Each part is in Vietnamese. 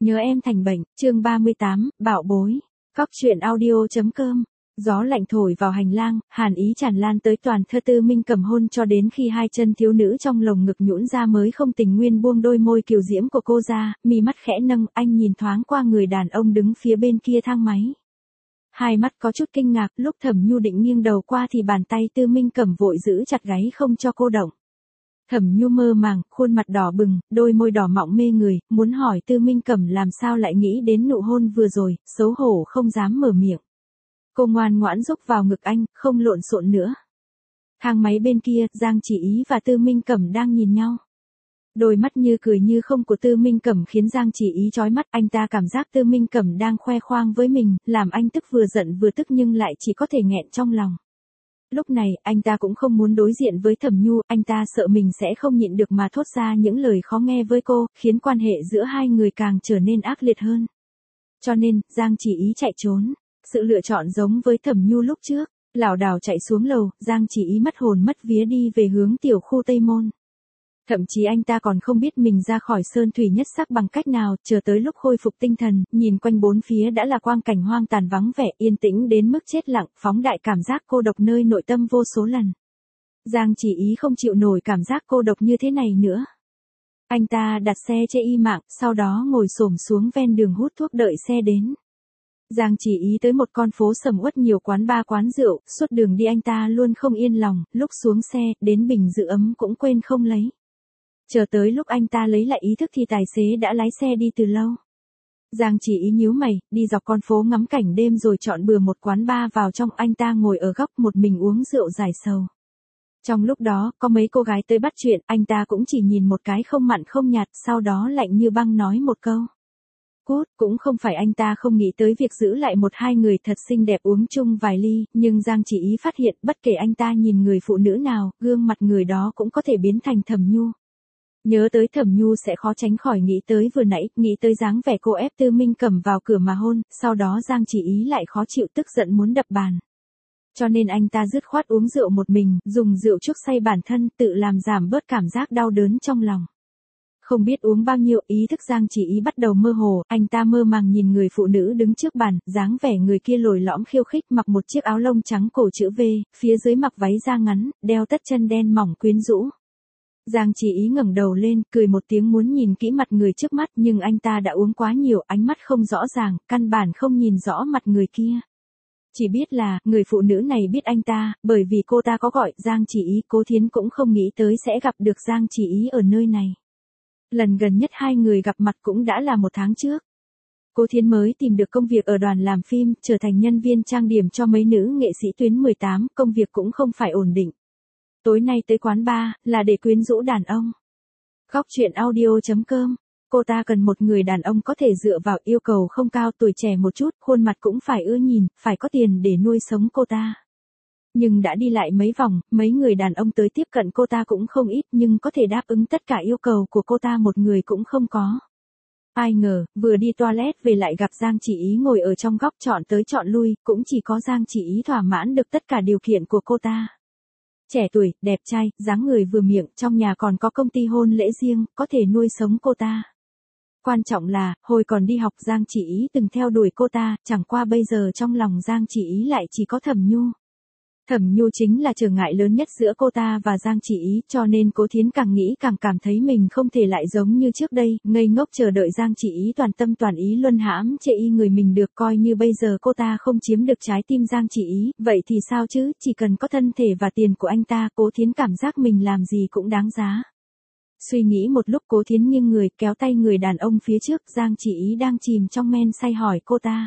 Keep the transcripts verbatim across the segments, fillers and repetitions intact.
Nhớ em thành bệnh, chương ba mươi tám, bảo bối. Cóc truyện audio.com. Gió lạnh thổi vào hành lang, hàn ý tràn lan tới toàn thơ Tư Minh Cẩm hôn cho đến khi hai chân thiếu nữ trong lồng ngực nhũn ra mới không tình nguyên buông đôi môi kiều diễm của cô ra, mi mắt khẽ nâng, anh nhìn thoáng qua người đàn ông đứng phía bên kia thang máy. Hai mắt có chút kinh ngạc, lúc Thẩm Nhu định nghiêng đầu qua thì bàn tay Tư Minh Cẩm vội giữ chặt gáy không cho cô động. Thẩm Nhu mơ màng, khuôn mặt đỏ bừng, đôi môi đỏ mọng mê người, muốn hỏi Tư Minh Cẩm làm sao lại nghĩ đến nụ hôn vừa rồi, xấu hổ không dám mở miệng. Cô ngoan ngoãn rúc vào ngực anh, không lộn xộn nữa. Thang máy bên kia, Giang Chỉ Ý và Tư Minh Cẩm đang nhìn nhau. Đôi mắt như cười như không của Tư Minh Cẩm khiến Giang Chỉ Ý chói mắt, anh ta cảm giác Tư Minh Cẩm đang khoe khoang với mình, làm anh tức vừa giận vừa tức nhưng lại chỉ có thể nghẹn trong lòng. Lúc này, anh ta cũng không muốn đối diện với Thẩm Nhu, anh ta sợ mình sẽ không nhịn được mà thốt ra những lời khó nghe với cô, khiến quan hệ giữa hai người càng trở nên ác liệt hơn. Cho nên, Giang Chỉ Ý chạy trốn. Sự lựa chọn giống với Thẩm Nhu lúc trước, lảo đảo chạy xuống lầu, Giang Chỉ Ý mất hồn mất vía đi về hướng tiểu khu Tây Môn. Thậm chí anh ta còn không biết mình ra khỏi sơn thủy nhất sắc bằng cách nào, chờ tới lúc khôi phục tinh thần, nhìn quanh bốn phía đã là quang cảnh hoang tàn vắng vẻ, yên tĩnh đến mức chết lặng, phóng đại cảm giác cô độc nơi nội tâm vô số lần. Giang Chỉ Ý không chịu nổi cảm giác cô độc như thế này nữa. Anh ta đặt xe chê y mạng, sau đó ngồi xổm xuống ven đường hút thuốc đợi xe đến. Giang Chỉ Ý tới một con phố sầm uất nhiều quán bar quán rượu, suốt đường đi anh ta luôn không yên lòng, lúc xuống xe, đến bình giữ ấm cũng quên không lấy. Chờ tới lúc anh ta lấy lại ý thức thì tài xế đã lái xe đi từ lâu. Giang Chỉ Ý nhíu mày, đi dọc con phố ngắm cảnh đêm rồi chọn bừa một quán bar vào trong, anh ta ngồi ở góc một mình uống rượu giải sầu. Trong lúc đó, có mấy cô gái tới bắt chuyện, anh ta cũng chỉ nhìn một cái không mặn không nhạt, sau đó lạnh như băng nói một câu. Cút, cũng không phải anh ta không nghĩ tới việc giữ lại một hai người thật xinh đẹp uống chung vài ly, nhưng Giang Chỉ Ý phát hiện bất kể anh ta nhìn người phụ nữ nào, gương mặt người đó cũng có thể biến thành Thẩm Nhu. Nhớ tới Thẩm Nhu sẽ khó tránh khỏi nghĩ tới vừa nãy, nghĩ tới dáng vẻ cô ép Tư Minh Cẩm vào cửa mà hôn, sau đó Giang Chỉ Ý lại khó chịu tức giận muốn đập bàn. Cho nên anh ta dứt khoát uống rượu một mình, dùng rượu chuốc say bản thân, tự làm giảm bớt cảm giác đau đớn trong lòng. Không biết uống bao nhiêu, ý thức Giang Chỉ Ý bắt đầu mơ hồ, anh ta mơ màng nhìn người phụ nữ đứng trước bàn, dáng vẻ người kia lồi lõm khiêu khích, mặc một chiếc áo lông trắng cổ chữ V, phía dưới mặc váy da ngắn, đeo tất chân đen mỏng quyến rũ. Giang Chỉ Ý ngẩng đầu lên, cười một tiếng muốn nhìn kỹ mặt người trước mắt, nhưng anh ta đã uống quá nhiều, ánh mắt không rõ ràng, căn bản không nhìn rõ mặt người kia. Chỉ biết là, người phụ nữ này biết anh ta, bởi vì cô ta có gọi Giang Chỉ Ý, Cố Thiến cũng không nghĩ tới sẽ gặp được Giang Chỉ Ý ở nơi này. Lần gần nhất hai người gặp mặt cũng đã là một tháng trước. Cố Thiến mới tìm được công việc ở đoàn làm phim, trở thành nhân viên trang điểm cho mấy nữ nghệ sĩ tuyến mười tám, công việc cũng không phải ổn định. Tối nay tới quán bar, là để quyến rũ đàn ông. Góc truyện audio.com. Cô ta cần một người đàn ông có thể dựa vào, yêu cầu không cao, tuổi trẻ một chút, khuôn mặt cũng phải ưa nhìn, phải có tiền để nuôi sống cô ta. Nhưng đã đi lại mấy vòng, mấy người đàn ông tới tiếp cận cô ta cũng không ít, nhưng có thể đáp ứng tất cả yêu cầu của cô ta một người cũng không có. Ai ngờ, vừa đi toilet về lại gặp Giang Chỉ Ý ngồi ở trong góc chọn tới chọn lui, cũng chỉ có Giang Chỉ Ý thỏa mãn được tất cả điều kiện của cô ta. Trẻ tuổi, đẹp trai, dáng người vừa miệng, trong nhà còn có công ty hôn lễ riêng, có thể nuôi sống cô ta. Quan trọng là, hồi còn đi học Giang Chỉ Ý từng theo đuổi cô ta, chẳng qua bây giờ trong lòng Giang Chỉ Ý lại chỉ có Thẩm Nhu. Thẩm Nhu chính là trở ngại lớn nhất giữa cô ta và Giang Chỉ Ý, cho nên Cố Thiến càng nghĩ càng cảm thấy mình không thể lại giống như trước đây, ngây ngốc chờ đợi Giang Chỉ Ý toàn tâm toàn ý luân hãm chê y người mình được, coi như bây giờ cô ta không chiếm được trái tim Giang Chỉ Ý, vậy thì sao chứ, chỉ cần có thân thể và tiền của anh ta, Cố Thiến cảm giác mình làm gì cũng đáng giá. Suy nghĩ một lúc Cố Thiến nghiêng người, kéo tay người đàn ông phía trước, Giang Chỉ Ý đang chìm trong men say hỏi cô ta.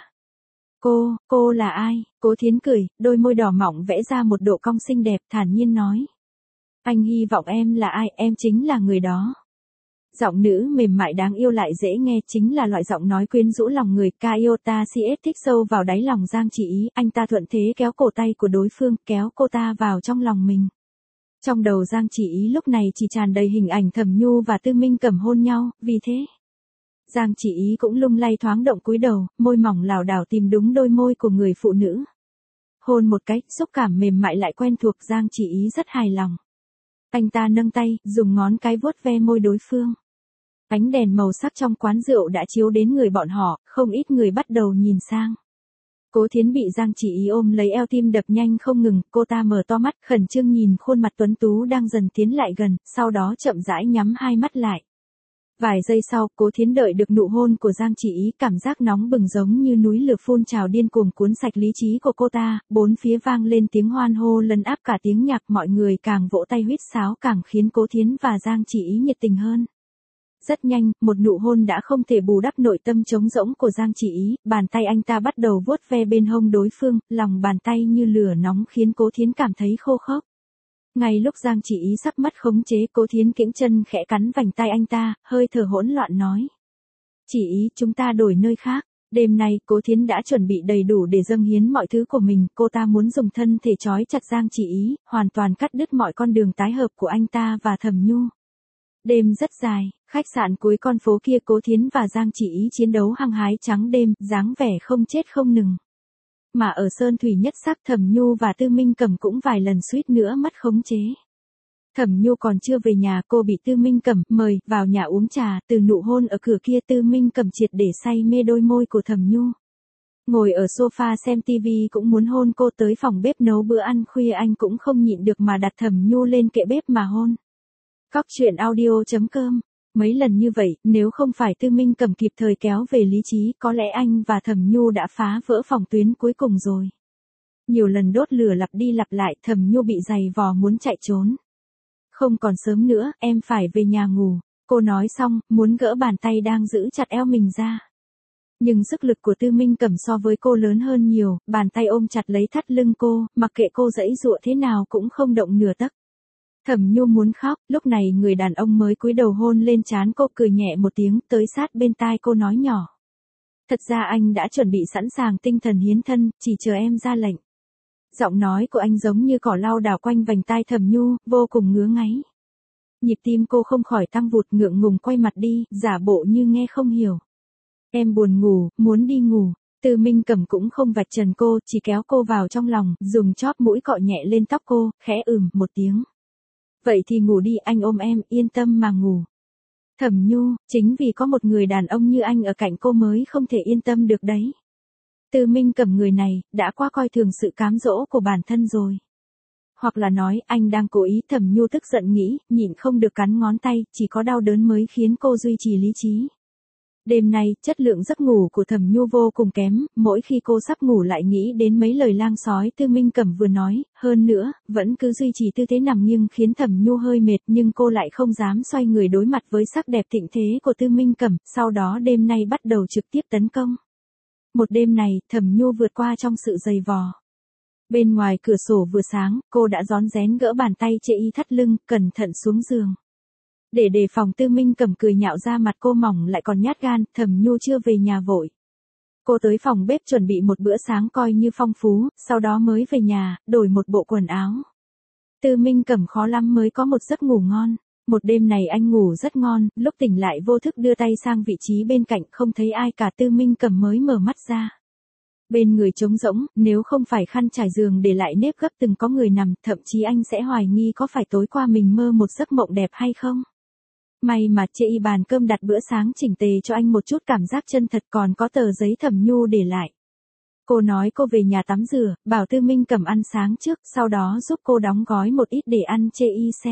Cô, cô là ai? Cố Thiến cười, đôi môi đỏ mọng vẽ ra một độ cong xinh đẹp, thản nhiên nói. Anh hy vọng em là ai, em chính là người đó. Giọng nữ mềm mại đáng yêu lại dễ nghe, chính là loại giọng nói quyến rũ lòng người, Kaiota xê ét thích sâu vào đáy lòng Giang Chỉ Ý, anh ta thuận thế kéo cổ tay của đối phương, kéo cô ta vào trong lòng mình. Trong đầu Giang Chỉ Ý lúc này chỉ tràn đầy hình ảnh Thẩm Nhu và Tư Minh Cẩm hôn nhau, vì thế Giang Chỉ Ý cũng lung lay thoáng động cúi đầu, môi mỏng lảo đảo tìm đúng đôi môi của người phụ nữ. Hôn một cái, xúc cảm mềm mại lại quen thuộc, Giang Chỉ Ý rất hài lòng. Anh ta nâng tay, dùng ngón cái vuốt ve môi đối phương. Ánh đèn màu sắc trong quán rượu đã chiếu đến người bọn họ, không ít người bắt đầu nhìn sang. Cố Thiến bị Giang Chỉ Ý ôm lấy eo, tim đập nhanh không ngừng, cô ta mở to mắt, khẩn trương nhìn khuôn mặt tuấn tú đang dần tiến lại gần, sau đó chậm rãi nhắm hai mắt lại. Vài giây sau, Cố Thiến đợi được nụ hôn của Giang Chỉ Ý, cảm giác nóng bừng giống như núi lửa phun trào điên cuồng cuốn sạch lý trí của cô ta, bốn phía vang lên tiếng hoan hô lấn áp cả tiếng nhạc, mọi người càng vỗ tay huýt sáo càng khiến Cố Thiến và Giang Chỉ Ý nhiệt tình hơn. Rất nhanh, một nụ hôn đã không thể bù đắp nội tâm trống rỗng của Giang Chỉ Ý, bàn tay anh ta bắt đầu vuốt ve bên hông đối phương, lòng bàn tay như lửa nóng khiến Cố Thiến cảm thấy khô khốc. Ngay lúc Giang Chỉ Ý sắp mất khống chế, Cố Thiến kiễng chân khẽ cắn vành tay anh ta, hơi thở hỗn loạn nói. Chỉ Ý, chúng ta đổi nơi khác. Đêm nay, Cố Thiến đã chuẩn bị đầy đủ để dâng hiến mọi thứ của mình, cô ta muốn dùng thân thể trói chặt Giang Chỉ Ý, hoàn toàn cắt đứt mọi con đường tái hợp của anh ta và Thẩm Nhu. Đêm rất dài, khách sạn cuối con phố kia, Cố Thiến và Giang Chỉ Ý chiến đấu hăng hái trắng đêm, dáng vẻ không chết không nừng. Mà ở Sơn Thủy Nhất Sắc, Thẩm Nhu và Tư Minh Cẩm cũng vài lần suýt nữa mất khống chế. Thẩm Nhu còn chưa về nhà, cô bị Tư Minh Cẩm mời vào nhà uống trà, từ nụ hôn ở cửa kia Tư Minh Cẩm triệt để say mê đôi môi của Thẩm Nhu. Ngồi ở sofa xem tivi cũng muốn hôn cô, tới phòng bếp nấu bữa ăn khuya anh cũng không nhịn được mà đặt Thẩm Nhu lên kệ bếp mà hôn. Cóc truyện audio chấm com. Mấy lần như vậy, nếu không phải Tư Minh Cẩm kịp thời kéo về lý trí, có lẽ anh và Thẩm Nhu đã phá vỡ phòng tuyến cuối cùng rồi. Nhiều lần đốt lửa lặp đi lặp lại, Thẩm Nhu bị giày vò muốn chạy trốn. Không còn sớm nữa, em phải về nhà ngủ. Cô nói xong, muốn gỡ bàn tay đang giữ chặt eo mình ra. Nhưng sức lực của Tư Minh Cẩm so với cô lớn hơn nhiều, bàn tay ôm chặt lấy thắt lưng cô, mặc kệ cô giãy giụa thế nào cũng không động nửa tấc. Thẩm Nhu muốn khóc, lúc này người đàn ông mới cúi đầu hôn lên trán cô, cười nhẹ một tiếng, tới sát bên tai cô nói nhỏ. Thật ra anh đã chuẩn bị sẵn sàng tinh thần hiến thân, chỉ chờ em ra lệnh. Giọng nói của anh giống như cỏ lau đảo quanh vành tai Thẩm Nhu, vô cùng ngứa ngáy. Nhịp tim cô không khỏi tăng vụt, ngượng ngùng quay mặt đi, giả bộ như nghe không hiểu. Em buồn ngủ, muốn đi ngủ. Tư Minh Cẩm cũng không vạch trần cô, chỉ kéo cô vào trong lòng, dùng chóp mũi cọ nhẹ lên tóc cô, khẽ ừm một tiếng. Vậy thì ngủ đi, anh ôm em, yên tâm mà ngủ. Thẩm Nhu, chính vì có một người đàn ông như anh ở cạnh cô mới không thể yên tâm được đấy. Tư Minh Cẩm người này, đã quá coi thường sự cám dỗ của bản thân rồi. Hoặc là nói, anh đang cố ý. Thẩm Nhu tức giận nghĩ, nhịn không được cắn ngón tay, chỉ có đau đớn mới khiến cô duy trì lý trí. Đêm nay, chất lượng giấc ngủ của Thẩm Nhu vô cùng kém, mỗi khi cô sắp ngủ lại nghĩ đến mấy lời lang sói Tư Minh Cẩm vừa nói, hơn nữa, vẫn cứ duy trì tư thế nằm nghiêng khiến Thẩm Nhu hơi mệt, nhưng cô lại không dám xoay người đối mặt với sắc đẹp thịnh thế của Tư Minh Cẩm, sau đó đêm nay bắt đầu trực tiếp tấn công. Một đêm này, Thẩm Nhu vượt qua trong sự dày vò. Bên ngoài cửa sổ vừa sáng, cô đã rón rén gỡ bàn tay chê y thắt lưng, cẩn thận xuống giường. Để đề phòng Tư Minh Cẩm cười nhạo ra mặt cô mỏng lại còn nhát gan, Thẩm Nhu chưa về nhà vội. Cô tới phòng bếp chuẩn bị một bữa sáng coi như phong phú, sau đó mới về nhà, đổi một bộ quần áo. Tư Minh Cẩm khó lắm mới có một giấc ngủ ngon. Một đêm này anh ngủ rất ngon, lúc tỉnh lại vô thức đưa tay sang vị trí bên cạnh, không thấy ai cả. Tư Minh Cẩm mới mở mắt ra. Bên người trống rỗng, nếu không phải khăn trải giường để lại nếp gấp từng có người nằm, thậm chí anh sẽ hoài nghi có phải tối qua mình mơ một giấc mộng đẹp hay không. May mà chê y bàn cơm đặt bữa sáng chỉnh tề cho anh một chút cảm giác chân thật, còn có tờ giấy Thẩm Nhu để lại. Cô nói cô về nhà tắm rửa, bảo Tư Minh Cẩm ăn sáng trước, sau đó giúp cô đóng gói một ít để ăn chê y xe.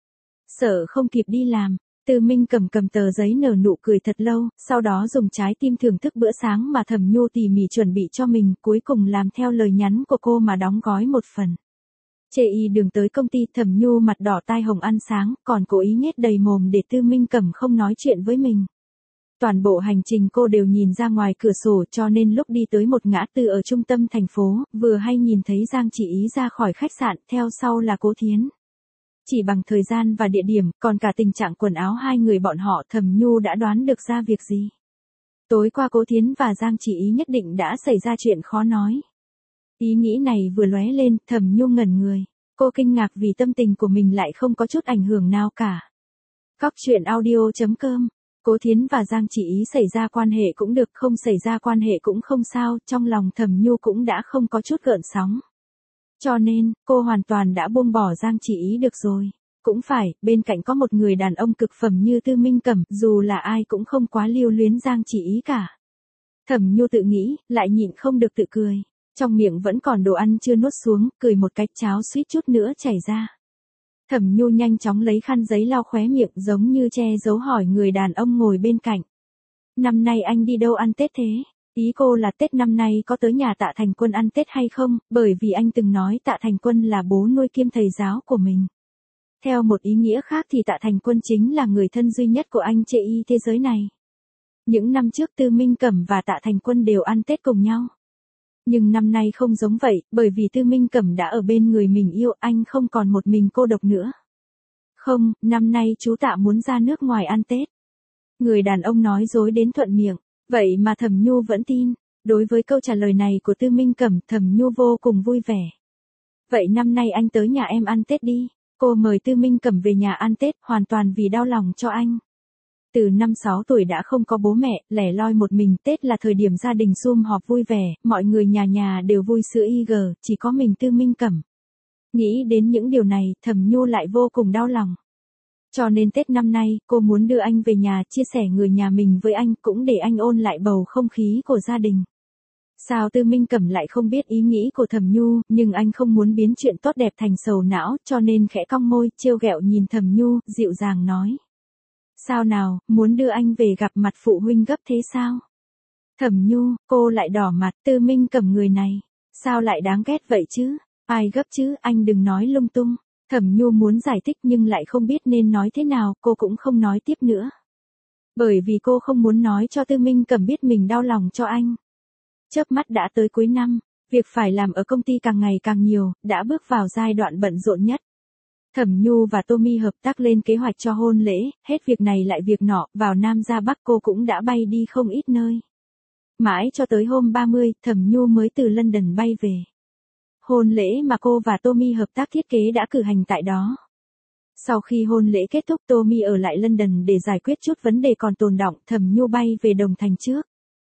Sợ không kịp đi làm, Tư Minh Cẩm cầm tờ giấy nở nụ cười thật lâu, sau đó dùng trái tim thưởng thức bữa sáng mà Thẩm Nhu tỉ mỉ chuẩn bị cho mình, cuối cùng làm theo lời nhắn của cô mà đóng gói một phần. Chê y đường tới công ty, Thẩm Nhu mặt đỏ tai hồng ăn sáng, còn cố ý nhét đầy mồm để Tư Minh Cẩm không nói chuyện với mình. Toàn bộ hành trình cô đều nhìn ra ngoài cửa sổ, cho nên lúc đi tới một ngã tư ở trung tâm thành phố, vừa hay nhìn thấy Giang Chỉ Ý ra khỏi khách sạn, theo sau là Cố Thiến. Chỉ bằng thời gian và địa điểm, còn cả tình trạng quần áo hai người bọn họ, Thẩm Nhu đã đoán được ra việc gì. Tối qua Cố Thiến và Giang Chỉ Ý nhất định đã xảy ra chuyện khó nói. Ý nghĩ này vừa lóe lên, Thẩm Nhu ngẩn người. Cô kinh ngạc vì tâm tình của mình lại không có chút ảnh hưởng nào cả. Cóc truyện audio chấm com. Cố Thiến và Giang Chỉ Ý xảy ra quan hệ cũng được, không xảy ra quan hệ cũng không sao, trong lòng Thẩm Nhu cũng đã không có chút gợn sóng. Cho nên, cô hoàn toàn đã buông bỏ Giang Chỉ Ý được rồi. Cũng phải, bên cạnh có một người đàn ông cực phẩm như Tư Minh Cẩm, dù là ai cũng không quá lưu luyến Giang Chỉ Ý cả. Thẩm Nhu tự nghĩ, lại nhịn không được tự cười. Trong miệng vẫn còn đồ ăn chưa nuốt xuống, cười một cách cháo suýt chút nữa chảy ra. Thẩm Nhu nhanh chóng lấy khăn giấy lau khóe miệng giống như che giấu hỏi người đàn ông ngồi bên cạnh. Năm nay anh đi đâu ăn Tết thế? Ý cô là Tết năm nay có tới nhà Tạ Thành Quân ăn Tết hay không, bởi vì anh từng nói Tạ Thành Quân là bố nuôi kiêm thầy giáo của mình. Theo một ý nghĩa khác thì Tạ Thành Quân chính là người thân duy nhất của anh trên y thế giới này. Những năm trước Tư Minh Cẩm và Tạ Thành Quân đều ăn Tết cùng nhau. Nhưng năm nay không giống vậy, bởi vì Tư Minh Cẩm đã ở bên người mình yêu, anh không còn một mình cô độc nữa. Không, năm nay chú Tạ muốn ra nước ngoài ăn Tết. Người đàn ông nói dối đến thuận miệng, vậy mà Thẩm Nhu vẫn tin. Đối với câu trả lời này của Tư Minh Cẩm, Thẩm Nhu vô cùng vui vẻ. Vậy năm nay anh tới nhà em ăn Tết đi. Cô mời Tư Minh Cẩm về nhà ăn Tết, hoàn toàn vì đau lòng cho anh. Từ năm sáu tuổi đã không có bố mẹ, lẻ loi một mình, Tết là thời điểm gia đình sum họp vui vẻ, mọi người nhà nhà đều vui sữa y gờ, chỉ có mình Tư Minh Cẩm. Nghĩ đến những điều này, Thẩm Nhu lại vô cùng đau lòng. Cho nên Tết năm nay, cô muốn đưa anh về nhà chia sẻ người nhà mình với anh, cũng để anh ôn lại bầu không khí của gia đình. Sao Tư Minh Cẩm lại không biết ý nghĩ của Thẩm Nhu, nhưng anh không muốn biến chuyện tốt đẹp thành sầu não, cho nên khẽ cong môi, trêu ghẹo nhìn Thẩm Nhu, dịu dàng nói. Sao nào, muốn đưa anh về gặp mặt phụ huynh gấp thế sao? Thẩm Nhu, cô lại đỏ mặt, Tư Minh Cẩm người này, sao lại đáng ghét vậy chứ? Ai gấp chứ, anh đừng nói lung tung. Thẩm Nhu muốn giải thích nhưng lại không biết nên nói thế nào, cô cũng không nói tiếp nữa. Bởi vì cô không muốn nói cho Tư Minh Cẩm biết mình đau lòng cho anh. Chớp mắt đã tới cuối năm, việc phải làm ở công ty càng ngày càng nhiều, đã bước vào giai đoạn bận rộn nhất. Thẩm Nhu và Tommy hợp tác lên kế hoạch cho hôn lễ, hết việc này lại việc nọ, vào Nam ra Bắc cô cũng đã bay đi không ít nơi. Mãi cho tới hôm ba mươi, Thẩm Nhu mới từ London bay về. Hôn lễ mà cô và Tommy hợp tác thiết kế đã cử hành tại đó. Sau khi hôn lễ kết thúc, Tommy ở lại London để giải quyết chút vấn đề còn tồn đọng, Thẩm Nhu bay về Đồng Thành trước.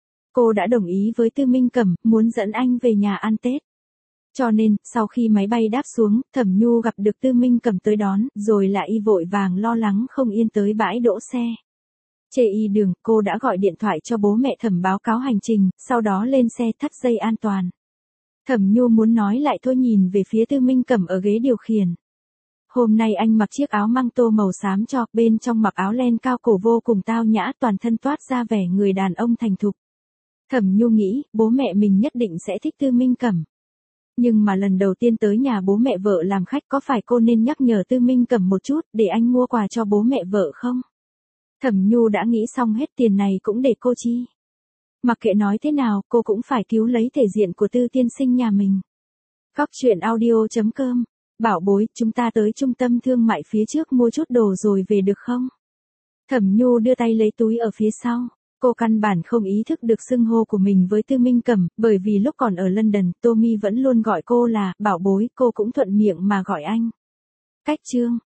Cô đã đồng ý với Tư Minh Cẩm, muốn dẫn anh về nhà ăn Tết. Cho nên, sau khi máy bay đáp xuống, Thẩm Nhu gặp được Tư Minh Cẩm tới đón, rồi lại y vội vàng lo lắng không yên tới bãi đỗ xe. Chê y đường, cô đã gọi điện thoại cho bố mẹ Thẩm báo cáo hành trình, sau đó lên xe thắt dây an toàn. Thẩm Nhu muốn nói lại thôi nhìn về phía Tư Minh Cẩm ở ghế điều khiển. Hôm nay anh mặc chiếc áo măng tô màu xám cho, bên trong mặc áo len cao cổ vô cùng tao nhã, toàn thân toát ra vẻ người đàn ông thành thục. Thẩm Nhu nghĩ, bố mẹ mình nhất định sẽ thích Tư Minh Cẩm. Nhưng mà lần đầu tiên tới nhà bố mẹ vợ làm khách, có phải cô nên nhắc nhở Tư Minh Cẩm một chút, để anh mua quà cho bố mẹ vợ không? Thẩm Nhu đã nghĩ xong hết, tiền này cũng để cô chi. Mặc kệ nói thế nào, cô cũng phải cứu lấy thể diện của Tư tiên sinh nhà mình. Cóc truyện audio chấm com. Bảo bối, chúng ta tới trung tâm thương mại phía trước mua chút đồ rồi về được không? Thẩm Nhu đưa tay lấy túi ở phía sau. Cô căn bản không ý thức được xưng hô của mình với Tư Minh Cẩm, bởi vì lúc còn ở London, Tommy vẫn luôn gọi cô là bảo bối, cô cũng thuận miệng mà gọi anh. Cách chương